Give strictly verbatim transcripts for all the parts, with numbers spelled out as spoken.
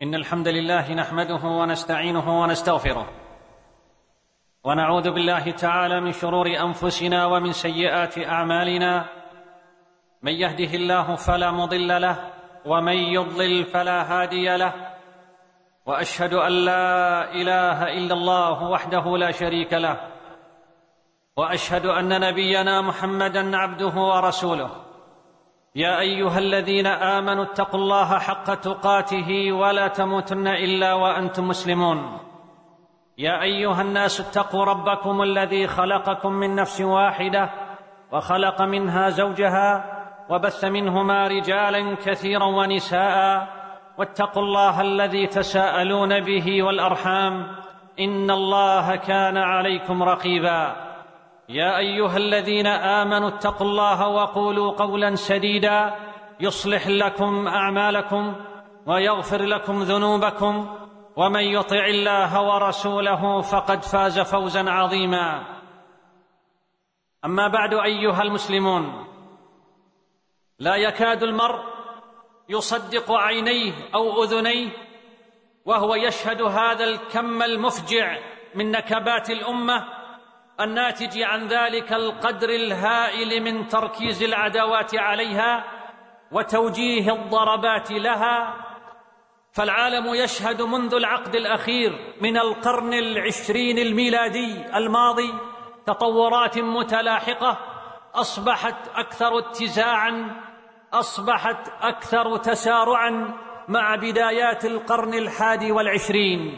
إن الحمد لله نحمده ونستعينه ونستغفره، ونعوذ بالله تعالى من شرور أنفسنا ومن سيئات أعمالنا. من يهده الله فلا مضل له، ومن يضلل فلا هادي له. وأشهد أن لا إله إلا الله وحده لا شريك له، وأشهد أن نبينا محمدًا عبده ورسوله. يا أيها الذين آمنوا اتقوا الله حق تقاته ولا تموتن إلا وأنتم مسلمون. يا أيها الناس اتقوا ربكم الذي خلقكم من نفس واحدة، وخلق منها زوجها، وبث منهما رجالا كثيرا ونساء. واتقوا الله الذي تساءلون به والأرحام، إن الله كان عليكم رقيبا. يا أيها الذين آمنوا اتقوا الله وقولوا قولا سديدا يصلح لكم أعمالكم ويغفر لكم ذنوبكم، ومن يطع الله ورسوله فقد فاز فوزا عظيما. أما بعد، أيها المسلمون، لا يكاد المرء يصدق عينيه أو أذنيه وهو يشهد هذا الكم المفجع من نكبات الأمة الناتج عن ذلك القدر الهائل من تركيز العداوات عليها وتوجيه الضربات لها. فالعالم يشهد منذ العقد الأخير من القرن العشرين الميلادي الماضي تطورات متلاحقة أصبحت أكثر اتزاعاً، أصبحت أكثر تسارعاً مع بدايات القرن الحادي والعشرين.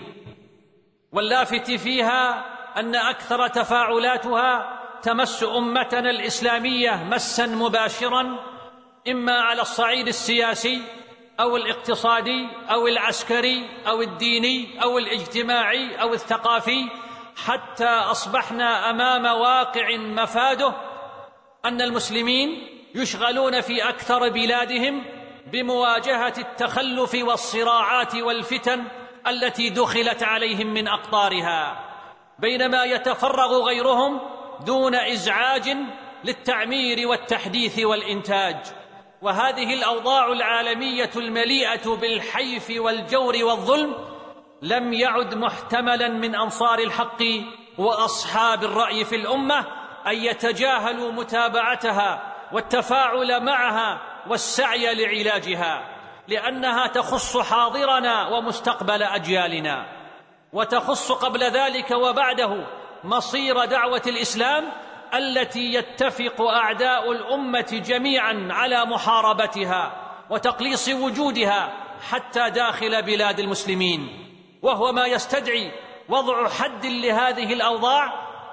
واللافت فيها أن أكثر تفاعلاتها تمس أمتنا الإسلامية مساً مباشراً، إما على الصعيد السياسي أو الاقتصادي أو العسكري أو الديني أو الاجتماعي أو الثقافي، حتى أصبحنا أمام واقع مفاده أن المسلمين يشغلون في أكثر بلادهم بمواجهة التخلف والصراعات والفتن التي دخلت عليهم من أقطارها، بينما يتفرغ غيرهم دون إزعاج للتعمير والتحديث والإنتاج. وهذه الأوضاع العالمية المليئة بالحيف والجور والظلم لم يعد محتملا من أنصار الحق وأصحاب الرأي في الأمة أن يتجاهلوا متابعتها والتفاعل معها والسعي لعلاجها، لأنها تخص حاضرنا ومستقبل أجيالنا، وتخص قبل ذلك وبعده مصير دعوة الإسلام التي يتفق أعداء الأمة جميعا على محاربتها وتقليص وجودها حتى داخل بلاد المسلمين، وهو ما يستدعي وضع حد لهذه الأوضاع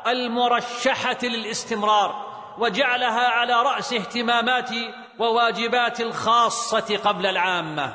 المرشحة للاستمرار، وجعلها على رأس اهتمامات وواجبات الخاصة قبل العامة.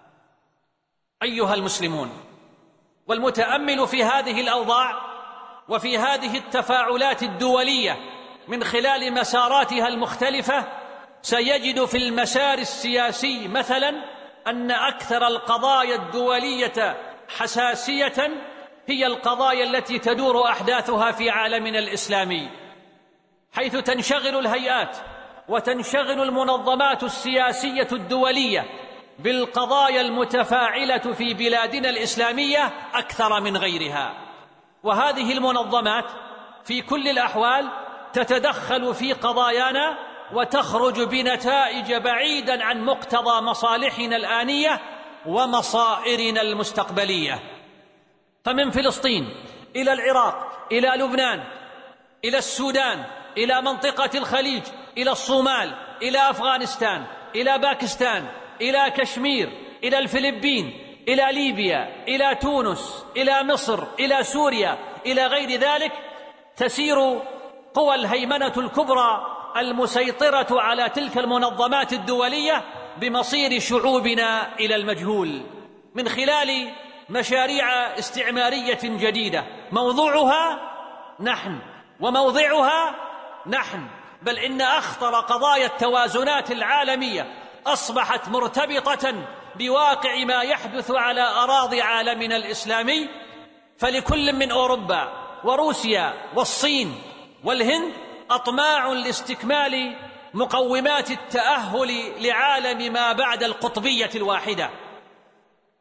أيها المسلمون، والمتأمل في هذه الأوضاع وفي هذه التفاعلات الدولية من خلال مساراتها المختلفة سيجد في المسار السياسي مثلا أن أكثر القضايا الدولية حساسية هي القضايا التي تدور أحداثها في عالمنا الإسلامي، حيث تنشغل الهيئات وتنشغل المنظمات السياسية الدولية بالقضايا المتفاعلة في بلادنا الإسلامية أكثر من غيرها. وهذه المنظمات في كل الأحوال تتدخل في قضايانا وتخرج بنتائج بعيداً عن مقتضى مصالحنا الآنية ومصائرنا المستقبلية. فمن فلسطين إلى العراق إلى لبنان إلى السودان إلى منطقة الخليج إلى الصومال إلى أفغانستان إلى باكستان إلى كشمير إلى الفلبين إلى ليبيا إلى تونس إلى مصر إلى سوريا إلى غير ذلك، تسير قوى الهيمنة الكبرى المسيطرة على تلك المنظمات الدولية بمصير شعوبنا إلى المجهول من خلال مشاريع استعمارية جديدة موضوعها نحن وموضعها نحن، بل إن أخطر قضايا التوازنات العالمية أصبحت مرتبطة بواقع ما يحدث على أراضي عالمنا الإسلامي. فلكل من أوروبا وروسيا والصين والهند أطماع لاستكمال مقومات التأهل لعالم ما بعد القطبية الواحدة،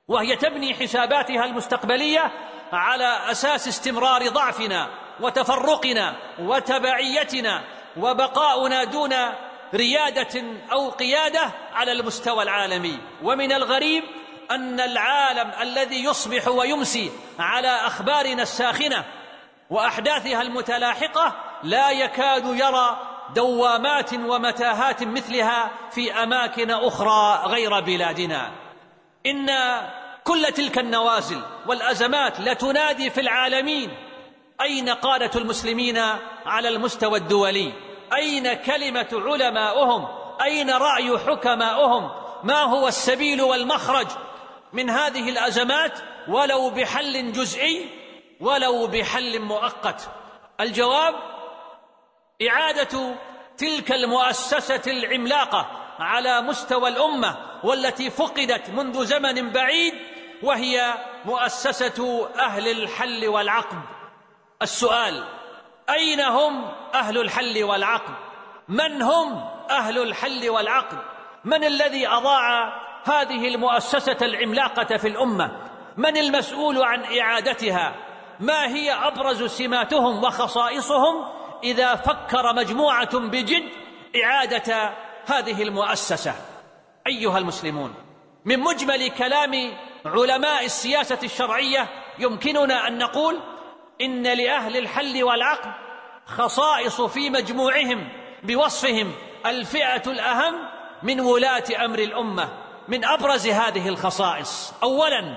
وهي تبني حساباتها المستقبلية على أساس استمرار ضعفنا وتفرقنا وتبعيتنا وبقاؤنا دون ريادة أو قيادة على المستوى العالمي. ومن الغريب أن العالم الذي يصبح ويمسي على أخبارنا الساخنة وأحداثها المتلاحقة لا يكاد يرى دوامات ومتاهات مثلها في أماكن أخرى غير بلادنا. إن كل تلك النوازل والأزمات لتنادي في العالمين: أين قادة المسلمين على المستوى الدولي؟ أين كلمة علماؤهم؟ أين رأي حكماؤهم؟ ما هو السبيل والمخرج من هذه الأزمات ولو بحل جزئي ولو بحل مؤقت؟ الجواب: إعادة تلك المؤسسة العملاقة على مستوى الأمة والتي فقدت منذ زمن بعيد، وهي مؤسسة أهل الحل والعقد. السؤال: أين هم أهل الحل والعقد؟ من هم أهل الحل والعقد؟ من الذي أضاع هذه المؤسسة العملاقة في الأمة؟ من المسؤول عن إعادتها؟ ما هي أبرز سماتهم وخصائصهم إذا فكر مجموعة بجد إعادة هذه المؤسسة؟ أيها المسلمون، من مجمل كلام علماء السياسة الشرعية يمكننا أن نقول إن لأهل الحل والعقد خصائص في مجموعهم بوصفهم الفئة الأهم من ولاة أمر الأمة. من أبرز هذه الخصائص: أولاً،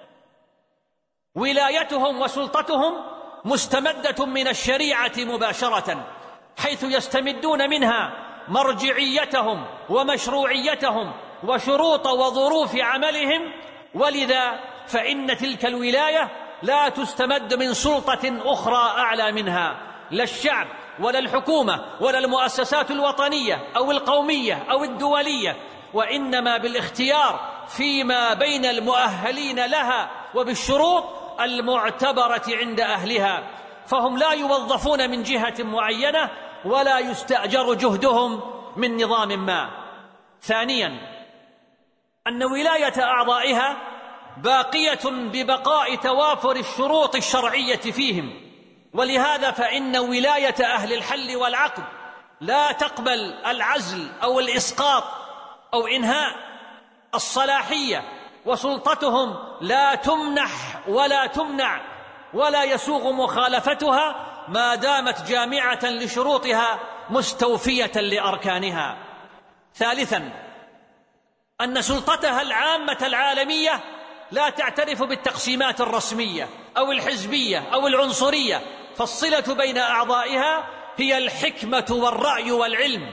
ولايتهم وسلطتهم مستمدة من الشريعة مباشرة، حيث يستمدون منها مرجعيتهم ومشروعيتهم وشروط وظروف عملهم، ولذا فإن تلك الولاية لا تستمد من سلطة أخرى أعلى منها، لا الشعب ولا الحكومة ولا المؤسسات الوطنية أو القومية أو الدولية، وإنما بالاختيار فيما بين المؤهلين لها وبالشروط المعتبرة عند أهلها، فهم لا يوظفون من جهة معينة ولا يستأجر جهدهم من نظام ما. ثانياً، أن ولاية أعضائها باقية ببقاء توافر الشروط الشرعية فيهم، ولهذا فإن ولاية أهل الحل والعقد لا تقبل العزل أو الإسقاط أو إنهاء الصلاحية، وسلطتهم لا تمنح ولا تمنع ولا يسوغ مخالفتها ما دامت جامعة لشروطها مستوفية لأركانها. ثالثاً، أن سلطتها العامة العالمية لا تعترف بالتقسيمات الرسمية أو الحزبية أو العنصرية، فالصلة بين أعضائها هي الحكمة والرأي والعلم،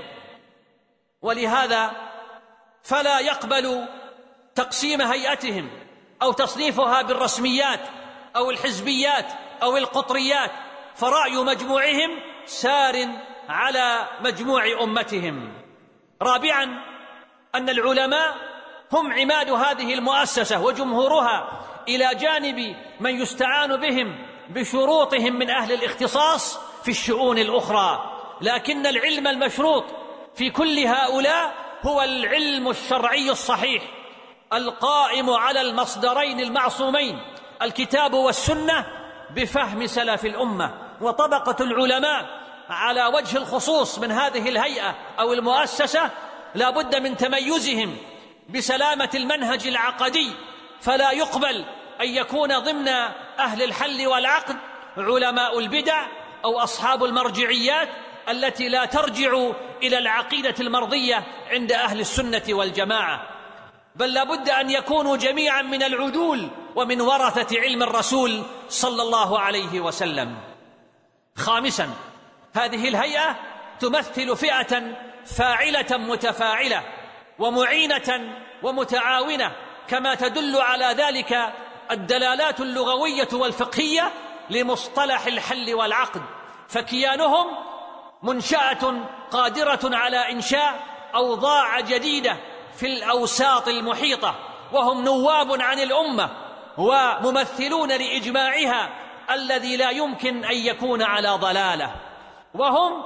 ولهذا فلا يقبل تقسيم هيئتهم أو تصنيفها بالرسميات أو الحزبيات أو القطريات، فرأي مجموعهم سار على مجموع أمتهم. رابعاً، أن العلماء هم عماد هذه المؤسسة وجمهورها، إلى جانب من يستعان بهم بشروطهم من أهل الاختصاص في الشؤون الأخرى، لكن العلم المشروط في كل هؤلاء هو العلم الشرعي الصحيح القائم على المصدرين المعصومين الكتاب والسنة بفهم سلف الأمة. وطبقة العلماء على وجه الخصوص من هذه الهيئة أو المؤسسة لا بد من تميزهم بسلامة المنهج العقدي، فلا يقبل أن يكون ضمن أهل الحل والعقد علماء البدع أو أصحاب المرجعيات التي لا ترجع إلى العقيدة المرضية عند أهل السنة والجماعة، بل لا بد أن يكونوا جميعا من العدول ومن ورثة علم الرسول صلى الله عليه وسلم. خامسا، هذه الهيئة تمثل فئة فاعلة متفاعلة ومعينة ومتعاونة، كما تدل على ذلك الدلالات اللغوية والفقهية لمصطلح الحل والعقد، فكيانهم منشأة قادرة على إنشاء أوضاع جديدة في الأوساط المحيطة، وهم نواب عن الأمة وممثلون لإجماعها الذي لا يمكن أن يكون على ضلالة، وهم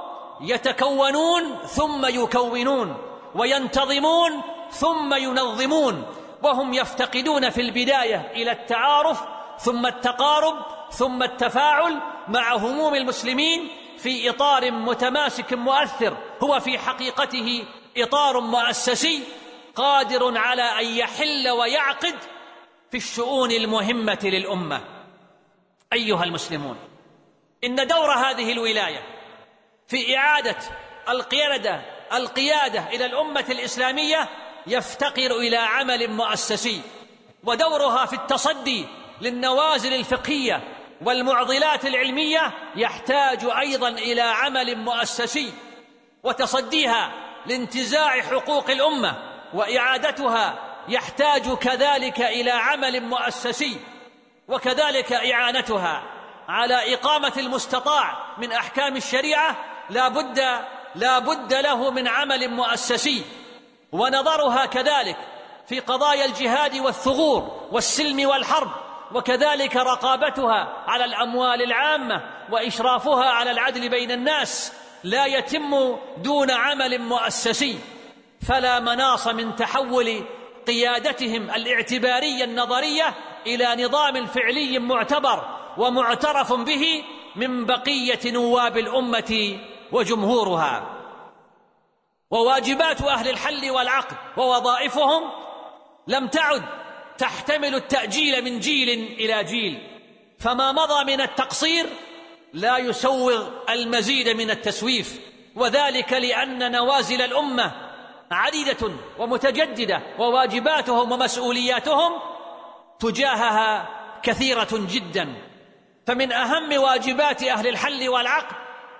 يتكونون ثم يكونون وينتظمون ثم ينظمون، وهم يفتقدون في البداية إلى التعارف ثم التقارب ثم التفاعل مع هموم المسلمين في إطار متماسك مؤثر هو في حقيقته إطار مؤسسي قادر على أن يحل ويعقد في الشؤون المهمة للأمة. أيها المسلمون، إن دور هذه الولاية في إعادة القيادة القيادة إلى الأمة الإسلامية يفتقر إلى عمل مؤسسي، ودورها في التصدي للنوازل الفقهية والمعضلات العلمية يحتاج أيضا إلى عمل مؤسسي، وتصديها لانتزاع حقوق الأمة وإعادتها يحتاج كذلك إلى عمل مؤسسي، وكذلك إعانتها على إقامة المستطاع من أحكام الشريعة لا بد لا بد له من عمل مؤسسي، ونظرها كذلك في قضايا الجهاد والثغور والسلم والحرب، وكذلك رقابتها على الأموال العامة وإشرافها على العدل بين الناس لا يتم دون عمل مؤسسي. فلا مناص من تحول قيادتهم الاعتبارية النظرية إلى نظام فعلي معتبر ومعترف به من بقية نواب الأمة وجمهورها. وواجبات أهل الحل والعقد ووظائفهم لم تعد تحتمل التأجيل من جيل إلى جيل، فما مضى من التقصير لا يسوغ المزيد من التسويف، وذلك لأن نوازل الأمة عديدة ومتجددة، وواجباتهم ومسؤولياتهم تجاهها كثيرة جدا. فمن أهم واجبات أهل الحل والعقد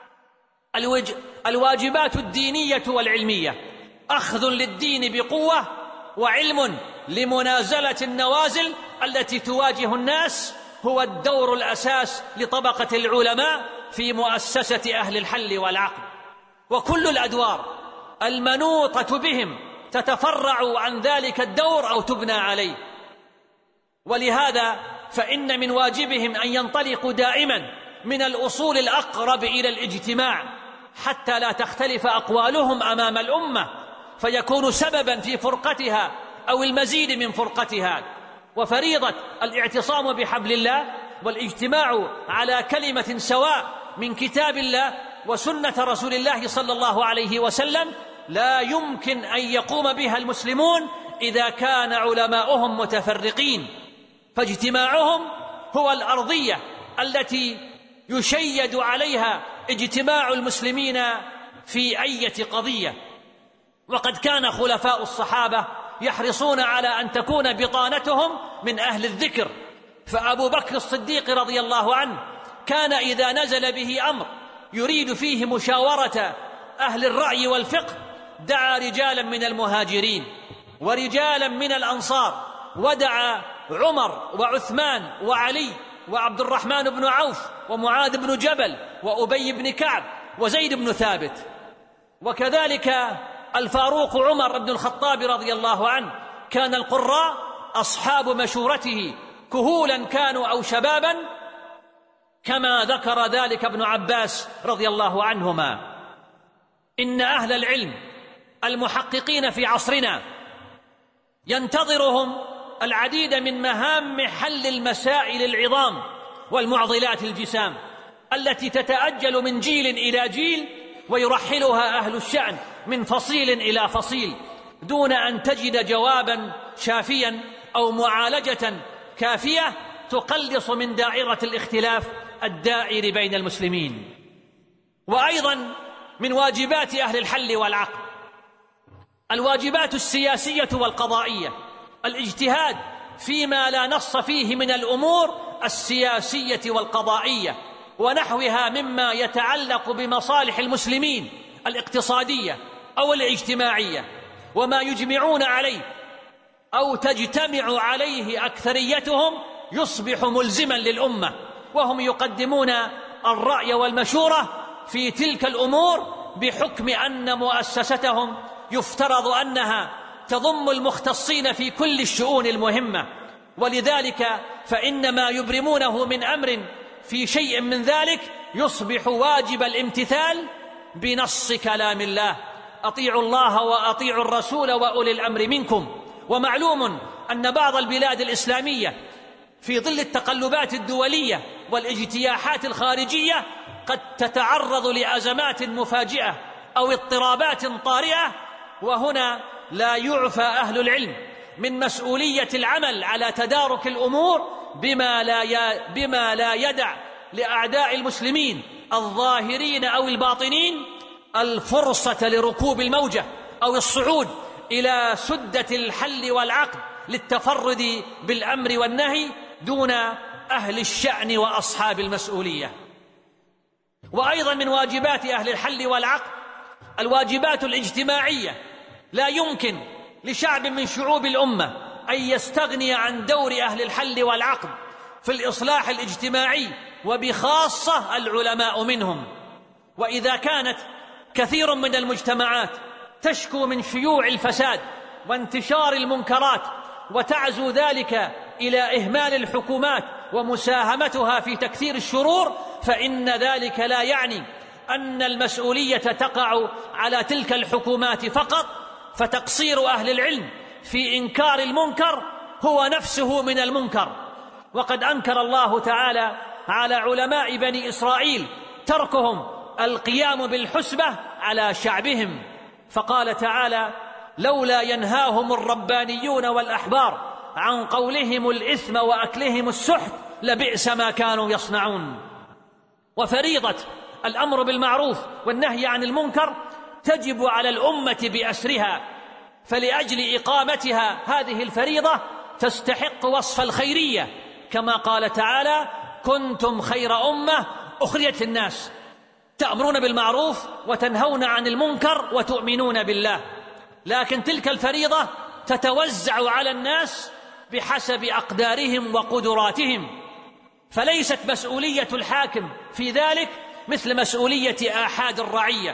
الواجبات الدينية والعلمية، أخذ للدين بقوة وعلم لمنازلة النوازل التي تواجه الناس هو الدور الأساس لطبقة العلماء في مؤسسة أهل الحل والعقد. وكل الأدوار المنوطة بهم تتفرع عن ذلك الدور أو تبنى عليه، ولهذا فإن من واجبهم أن ينطلقوا دائما من الأصول الأقرب إلى الاجتماع حتى لا تختلف أقوالهم أمام الأمة فيكون سببا في فرقتها أو المزيد من فرقتها. وفريضة الاعتصام بحبل الله والاجتماع على كلمة سواء من كتاب الله وسنة رسول الله صلى الله عليه وسلم لا يمكن أن يقوم بها المسلمون إذا كان علماؤهم متفرقين، فاجتماعهم هو الأرضية التي يشيد عليها اجتماع المسلمين في أي قضية. وقد كان خلفاء الصحابة يحرصون على أن تكون بطانتهم من أهل الذكر، فأبو بكر الصديق رضي الله عنه كان إذا نزل به أمر يريد فيه مشاورة أهل الرأي والفقه دعا رجالا من المهاجرين ورجالا من الأنصار، ودعا عمر وعثمان وعلي وعبد الرحمن بن عوف ومعاذ بن جبل وأبي بن كعب وزيد بن ثابت، وكذلك الفاروق عمر بن الخطاب رضي الله عنه. كان القراء أصحاب مشورته كهولا كانوا أو شبابا كما ذكر ذلك ابن عباس رضي الله عنهما. إن أهل العلم المحققين في عصرنا ينتظرهم العديد من مهام حل المسائل العظام والمعضلات الجسام التي تتأجل من جيل إلى جيل ويرحلها أهل الشأن من فصيل إلى فصيل دون أن تجد جوابا شافيا أو معالجة كافية تقلص من دائرة الاختلاف الدائر بين المسلمين. وأيضا من واجبات أهل الحل والعقد الواجبات السياسية والقضائية، الاجتهاد فيما لا نص فيه من الأمور السياسية والقضائية ونحوها مما يتعلق بمصالح المسلمين الاقتصادية أو الاجتماعية، وما يجمعون عليه أو تجتمع عليه أكثريتهم يصبح ملزما للأمة، وهم يقدمون الرأي والمشورة في تلك الأمور بحكم أن مؤسستهم يفترض أنها تضم المختصين في كل الشؤون المهمة، ولذلك فإن ما يبرمونه من أمر في شيء من ذلك يصبح واجب الامتثال بنص كلام الله: أطيعوا الله وأطيعوا الرسول وأولي الأمر منكم. ومعلوم أن بعض البلاد الإسلامية في ظل التقلبات الدولية والاجتياحات الخارجية قد تتعرض لأزمات مفاجئة أو اضطرابات طارئة، وهنا لا يعفى أهل العلم من مسؤولية العمل على تدارك الأمور بما لا بما لا يدع لأعداء المسلمين الظاهرين أو الباطنين الفرصة لركوب الموجة أو الصعود إلى سدة الحل والعقد للتفرد بالأمر والنهي دون أهل الشأن وأصحاب المسؤولية. وأيضا من واجبات أهل الحل والعقد الواجبات الاجتماعية. لا يمكن لشعب من شعوب الأمة أن يستغني عن دور أهل الحل والعقد في الإصلاح الاجتماعي، وبخاصة العلماء منهم. وإذا كانت كثير من المجتمعات تشكو من شيوع الفساد وانتشار المنكرات وتعزو ذلك إلى إهمال الحكومات ومساهمتها في تكثير الشرور، فإن ذلك لا يعني أن المسؤولية تقع على تلك الحكومات فقط، فتقصير أهل العلم في إنكار المنكر هو نفسه من المنكر. وقد أنكر الله تعالى على علماء بني إسرائيل تركهم القيام بالحسبة على شعبهم، فقال تعالى: لولا ينهاهم الربانيون والأحبار عن قولهم الإثم وأكلهم السحت لبئس ما كانوا يصنعون. وفريضة الأمر بالمعروف والنهي عن المنكر تجب على الأمة بأسرها، فلأجل إقامتها هذه الفريضة تستحق وصف الخيرية، كما قال تعالى: كنتم خير أمة أخرجت للناس تأمرون بالمعروف وتنهون عن المنكر وتؤمنون بالله. لكن تلك الفريضة تتوزع على الناس بحسب أقدارهم وقدراتهم، فليست مسؤولية الحاكم في ذلك مثل مسؤولية آحاد الرعية،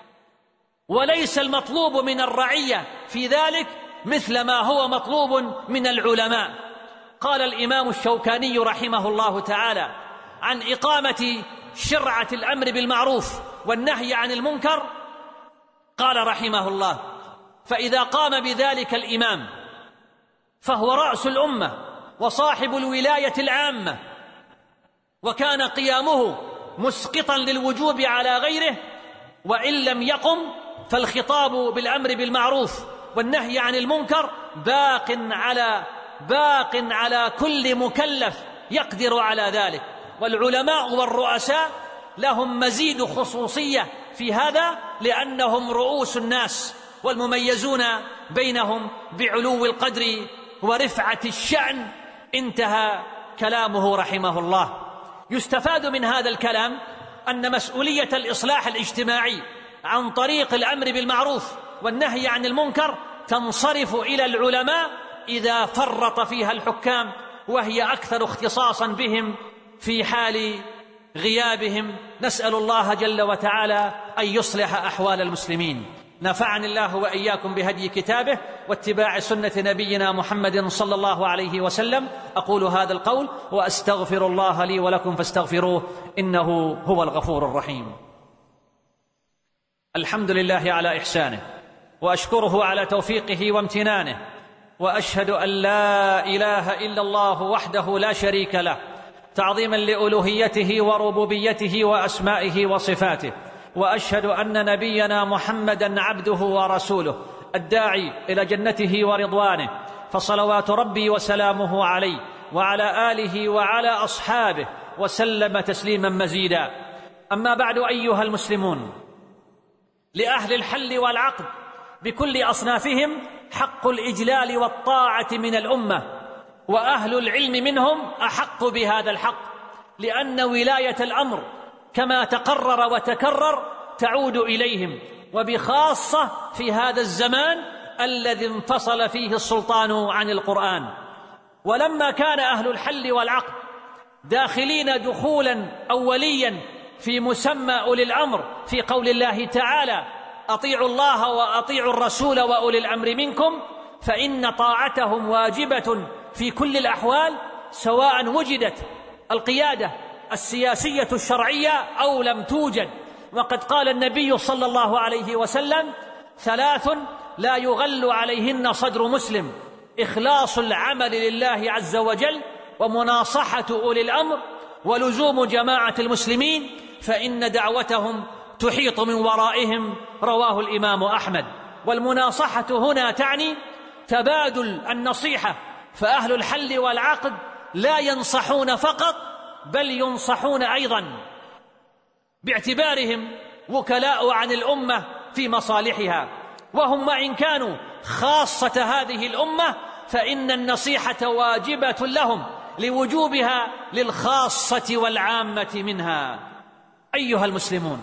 وليس المطلوب من الرعية في ذلك مثل ما هو مطلوب من العلماء. قال الإمام الشوكاني رحمه الله تعالى عن إقامة شرعة الأمر بالمعروف والنهي عن المنكر، قال رحمه الله: فإذا قام بذلك الإمام فهو رأس الأمة وصاحب الولاية العامة، وكان قيامه مسقطا للوجوب على غيره، وإن لم يقم فالخطاب بالأمر بالمعروف والنهي عن المنكر باق على باق على كل مكلف يقدر على ذلك. والعلماء والرؤساء لهم مزيد خصوصية في هذا، لأنهم رؤوس الناس والمميزون بينهم بعلو القدر ورفعة الشأن. انتهى كلامه رحمه الله. يستفاد من هذا الكلام أن مسؤولية الإصلاح الاجتماعي عن طريق الأمر بالمعروف والنهي عن المنكر تنصرف إلى العلماء إذا فرط فيها الحكام، وهي أكثر اختصاصا بهم في حال غيابهم. نسأل الله جل وتعالى أن يصلح أحوال المسلمين. نفعني الله وإياكم بهدي كتابه واتباع سنة نبينا محمد صلى الله عليه وسلم. أقول هذا القول وأستغفر الله لي ولكم فاستغفروه إنه هو الغفور الرحيم. الحمد لله على إحسانه، وأشكره على توفيقه وامتنانه، وأشهد أن لا إله إلا الله وحده لا شريك له، تعظيما لألوهيته وربوبيته وأسمائه وصفاته. وأشهد أن نبينا محمدًا عبده ورسوله الداعي إلى جنته ورضوانه، فصلوات ربي وسلامه عليه وعلى آله وعلى أصحابه وسلم تسليما مزيدا. أما بعد، أيها المسلمون، لأهل الحل والعقد بكل أصنافهم حق الإجلال والطاعة من الأمة، وأهل العلم منهم أحق بهذا الحق، لأن ولاية الأمر كما تقرر وتكرر تعود إليهم، وبخاصة في هذا الزمان الذي انفصل فيه السلطان عن القرآن. ولما كان أهل الحل والعقد داخلين دخولا أوليا في مسمى أولي الأمر في قول الله تعالى: أطيعوا الله وأطيعوا الرسول وأولي الأمر منكم، فإن طاعتهم واجبة في كل الأحوال، سواء وجدت القيادة السياسية الشرعية أو لم توجد. وقد قال النبي صلى الله عليه وسلم: ثلاث لا يغل عليهن صدر مسلم: إخلاص العمل لله عز وجل ومناصحة أولي الأمر ولزوم جماعة المسلمين، فإن دعوتهم تحيط من ورائهم. رواه الإمام أحمد. والمناصحة هنا تعني تبادل النصيحة، فأهل الحل والعقد لا ينصحون فقط بل ينصحون أيضا، باعتبارهم وكلاء عن الأمة في مصالحها، وهم وإن كانوا خاصة هذه الأمة فإن النصيحة واجبة لهم لوجوبها للخاصة والعامة منها. أيها المسلمون،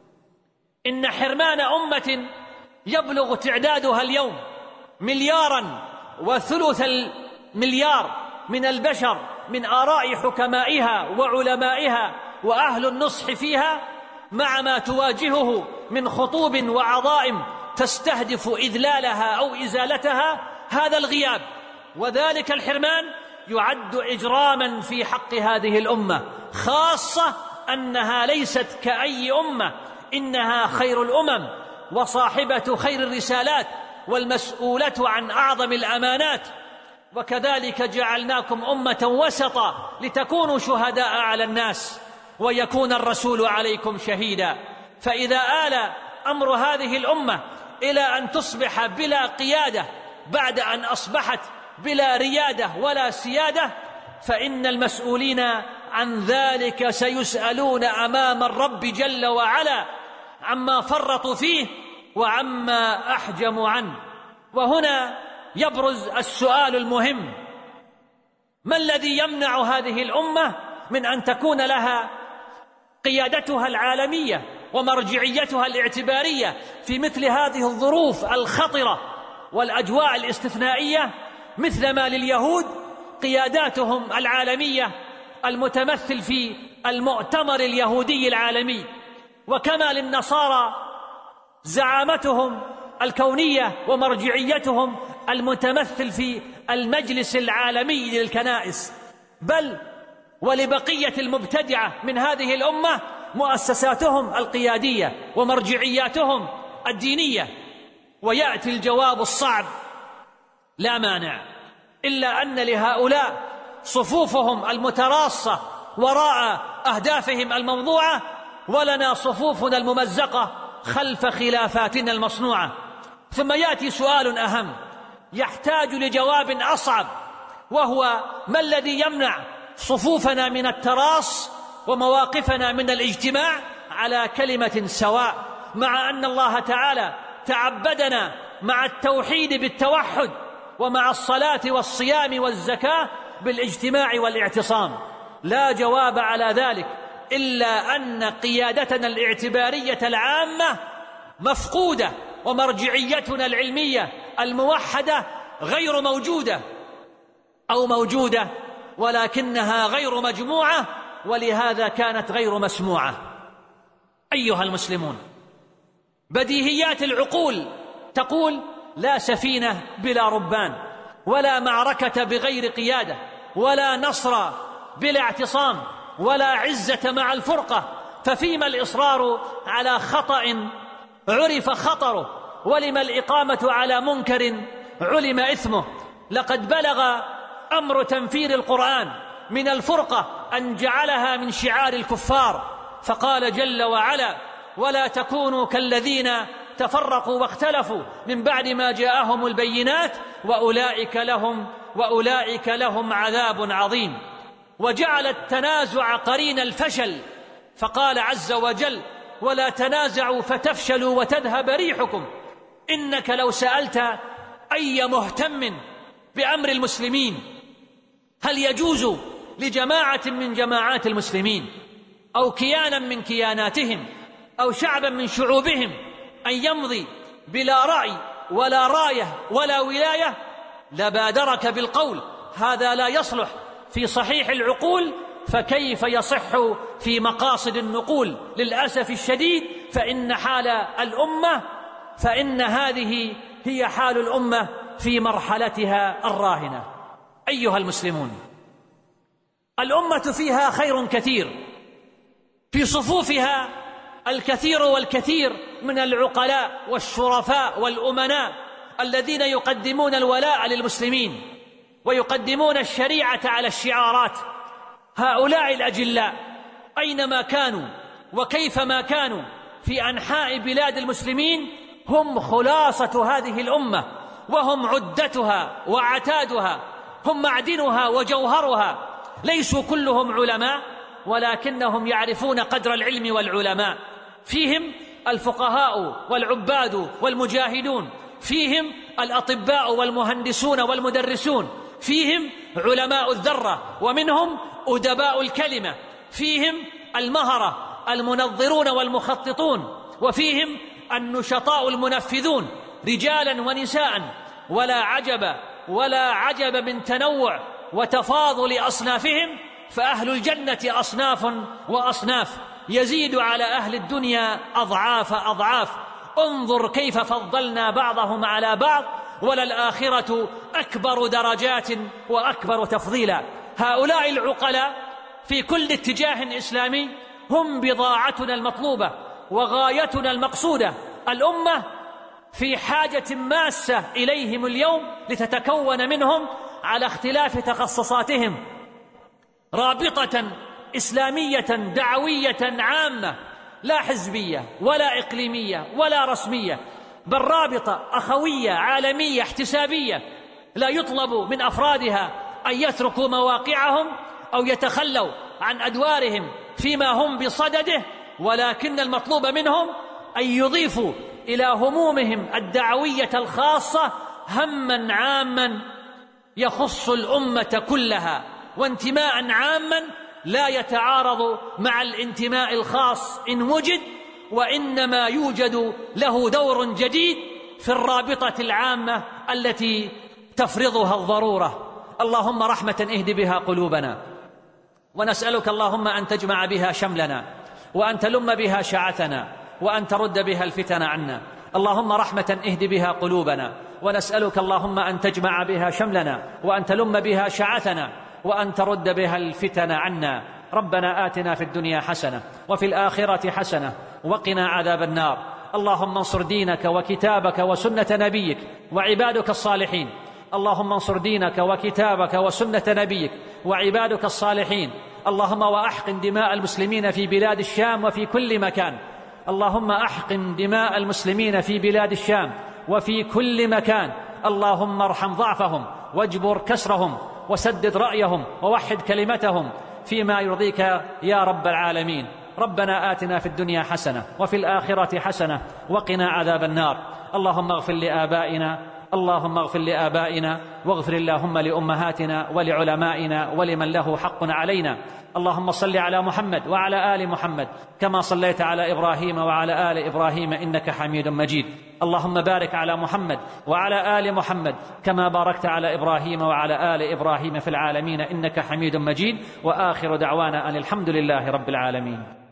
إن حرمان أمة يبلغ تعدادها اليوم مليارا وثلث المليار من البشر من آراء حكمائها وعلمائها وأهل النصح فيها، مع ما تواجهه من خطوب وعظائم تستهدف إذلالها أو إزالتها، هذا الغياب وذلك الحرمان يعد إجراما في حق هذه الأمة، خاصة أنها ليست كأي أمة، إنها خير الأمم وصاحبة خير الرسالات والمسؤولة عن أعظم الأمانات. وكذلك جعلناكم أمة وسطا لتكونوا شهداء على الناس ويكون الرسول عليكم شهيدا. فإذا آل أمر هذه الأمة إلى أن تصبح بلا قيادة بعد أن أصبحت بلا ريادة ولا سيادة، فإن المسؤولين عن ذلك سيسألون أمام الرب جل وعلا عما فرطوا فيه وعما أحجموا عنه. وهنا يبرز السؤال المهم: ما الذي يمنع هذه الأمة من أن تكون لها قيادتها العالمية ومرجعيتها الاعتبارية في مثل هذه الظروف الخطرة والأجواء الاستثنائية، مثلما لليهود قياداتهم العالمية المتمثل في المؤتمر اليهودي العالمي، وكما للنصارى زعامتهم الكونية ومرجعيتهم المتمثل في المجلس العالمي للكنائس، بل ولبقية المبتدعة من هذه الأمة مؤسساتهم القيادية ومرجعياتهم الدينية. ويأتي الجواب الصعب: لا مانع، إلا أن لهؤلاء صفوفهم المتراصة وراء أهدافهم الموضوعة، ولنا صفوفنا الممزقة خلف خلافاتنا المصنوعة. ثم يأتي سؤال أهم يحتاج لجواب أصعب، وهو: ما الذي يمنع صفوفنا من التراص ومواقفنا من الاجتماع على كلمة سواء، مع أن الله تعالى تعبدنا مع التوحيد بالتوحد، ومع الصلاة والصيام والزكاة بالاجتماع والاعتصام؟ لا جواب على ذلك إلا أن قيادتنا الاعتبارية العامة مفقودة، ومرجعيتنا العلمية الموحدة غير موجودة، أو موجودة ولكنها غير مجموعة، ولهذا كانت غير مسموعة. أيها المسلمون، بديهيات العقول تقول: لا سفينة بلا ربان، ولا معركة بغير قيادة، ولا نصر بلا اعتصام، ولا عزة مع الفرقة. ففيما الإصرار على خطأ عرف خطره، ولما الإقامة على منكر علم إثمه؟ لقد بلغ أمر تنفير القرآن من الفرقة أن جعلها من شعار الكفار، فقال جل وعلا: ولا تكونوا كالذين تفرقوا واختلفوا من بعد ما جاءهم البينات وأولئك لهم وأولئك لهم عذاب عظيم. وجعل التنازع قرين الفشل، فقال عز وجل: ولا تنازعوا فتفشلوا وتذهب ريحكم. إنك لو سألت أي مهتم بأمر المسلمين هل يجوز لجماعة من جماعات المسلمين أو كيانا من كياناتهم أو شعبا من شعوبهم أن يمضي بلا رأي ولا راية ولا ولاية، لبادرك بالقول: هذا لا يصلح في صحيح العقول، فكيف يصح في مقاصد النقول؟ للأسف الشديد فإن حال الأمة فإن هذه هي حال الأمة في مرحلتها الراهنة. أيها المسلمون، الأمة فيها خير كثير، في صفوفها الكثير والكثير من العقلاء والشرفاء والأمناء الذين يقدمون الولاء للمسلمين ويقدمون الشريعة على الشعارات. هؤلاء الأجلاء أينما كانوا وكيفما كانوا في أنحاء بلاد المسلمين هم خلاصة هذه الأمة، وهم عدتها وعتادها، هم معدنها وجوهرها. ليسوا كلهم علماء، ولكنهم يعرفون قدر العلم والعلماء. فيهم الفقهاء والعباد والمجاهدون، فيهم الأطباء والمهندسون والمدرسون، فيهم علماء الذرة، ومنهم أدباء الكلمة، فيهم المهرة المنظرون والمخططون، وفيهم النشطاء المنفذون، رجالا ونساء. ولا عجب ولا عجب من تنوع وتفاضل أصنافهم، فأهل الجنة أصناف وأصناف، يزيد على أهل الدنيا أضعاف أضعاف. انظر كيف فضلنا بعضهم على بعض، وللآخرة أكبر درجات وأكبر تفضيلا. هؤلاء العقلاء في كل اتجاه إسلامي هم بضاعتنا المطلوبة وغايتنا المقصودة. الأمة في حاجة ماسة إليهم اليوم لتتكون منهم على اختلاف تخصصاتهم رابطة إسلامية دعوية عامة، لا حزبية ولا إقليمية ولا رسمية، بل رابطة أخوية عالمية احتسابية. لا يطلب من أفرادها أن يتركوا مواقعهم أو يتخلوا عن أدوارهم فيما هم بصدده، ولكن المطلوب منهم أن يضيفوا إلى همومهم الدعوية الخاصة هماً عاماً يخص الأمة كلها، وانتماء عاماً لا يتعارض مع الانتماء الخاص إن وجد، وإنما يوجد له دور جديد في الرابطة العامة التي تفرضها الضرورة. اللهم رحمة اهد بها قلوبنا، ونسألك اللهم أن تجمع بها شملنا، وأن تلم بها شعثنا، وأن ترد بها الفتن عنا. اللهم رحمة اهد بها قلوبنا، ونسألك اللهم أن تجمع بها شملنا، وأن تلم بها شعثنا، وأن ترد بها الفتن عنا. ربنا آتنا في الدنيا حسنة وفي الآخرة حسنة وقنا عذاب النار. اللهم انصر دينك وكتابك وسنة نبيك وعبادك الصالحين. اللهم انصر دينك وكتابك وسنة نبيك وعبادك الصالحين. اللهم وأحقن دماء المسلمين في بلاد الشام وفي كل مكان. اللهم أحقن دماء المسلمين في بلاد الشام وفي كل مكان. اللهم ارحم ضعفهم واجبر كسرهم وسدد رأيهم ووحد كلمتهم فيما يرضيك يا رب العالمين. ربنا آتنا في الدنيا حسنة وفي الآخرة حسنة وقنا عذاب النار. اللهم اغفر لآبائنا اللهم اغفر لآبائنا واغفر اللهم لأمهاتنا ولعلمائنا ولمن له حق علينا. اللهم صل على محمد وعلى آل محمد كما صليت على إبراهيم وعلى آل إبراهيم إنك حميد مجيد. اللهم بارك على محمد وعلى آل محمد كما باركت على إبراهيم وعلى آل إبراهيم في العالمين إنك حميد مجيد. وآخر دعوانا أن الحمد لله رب العالمين.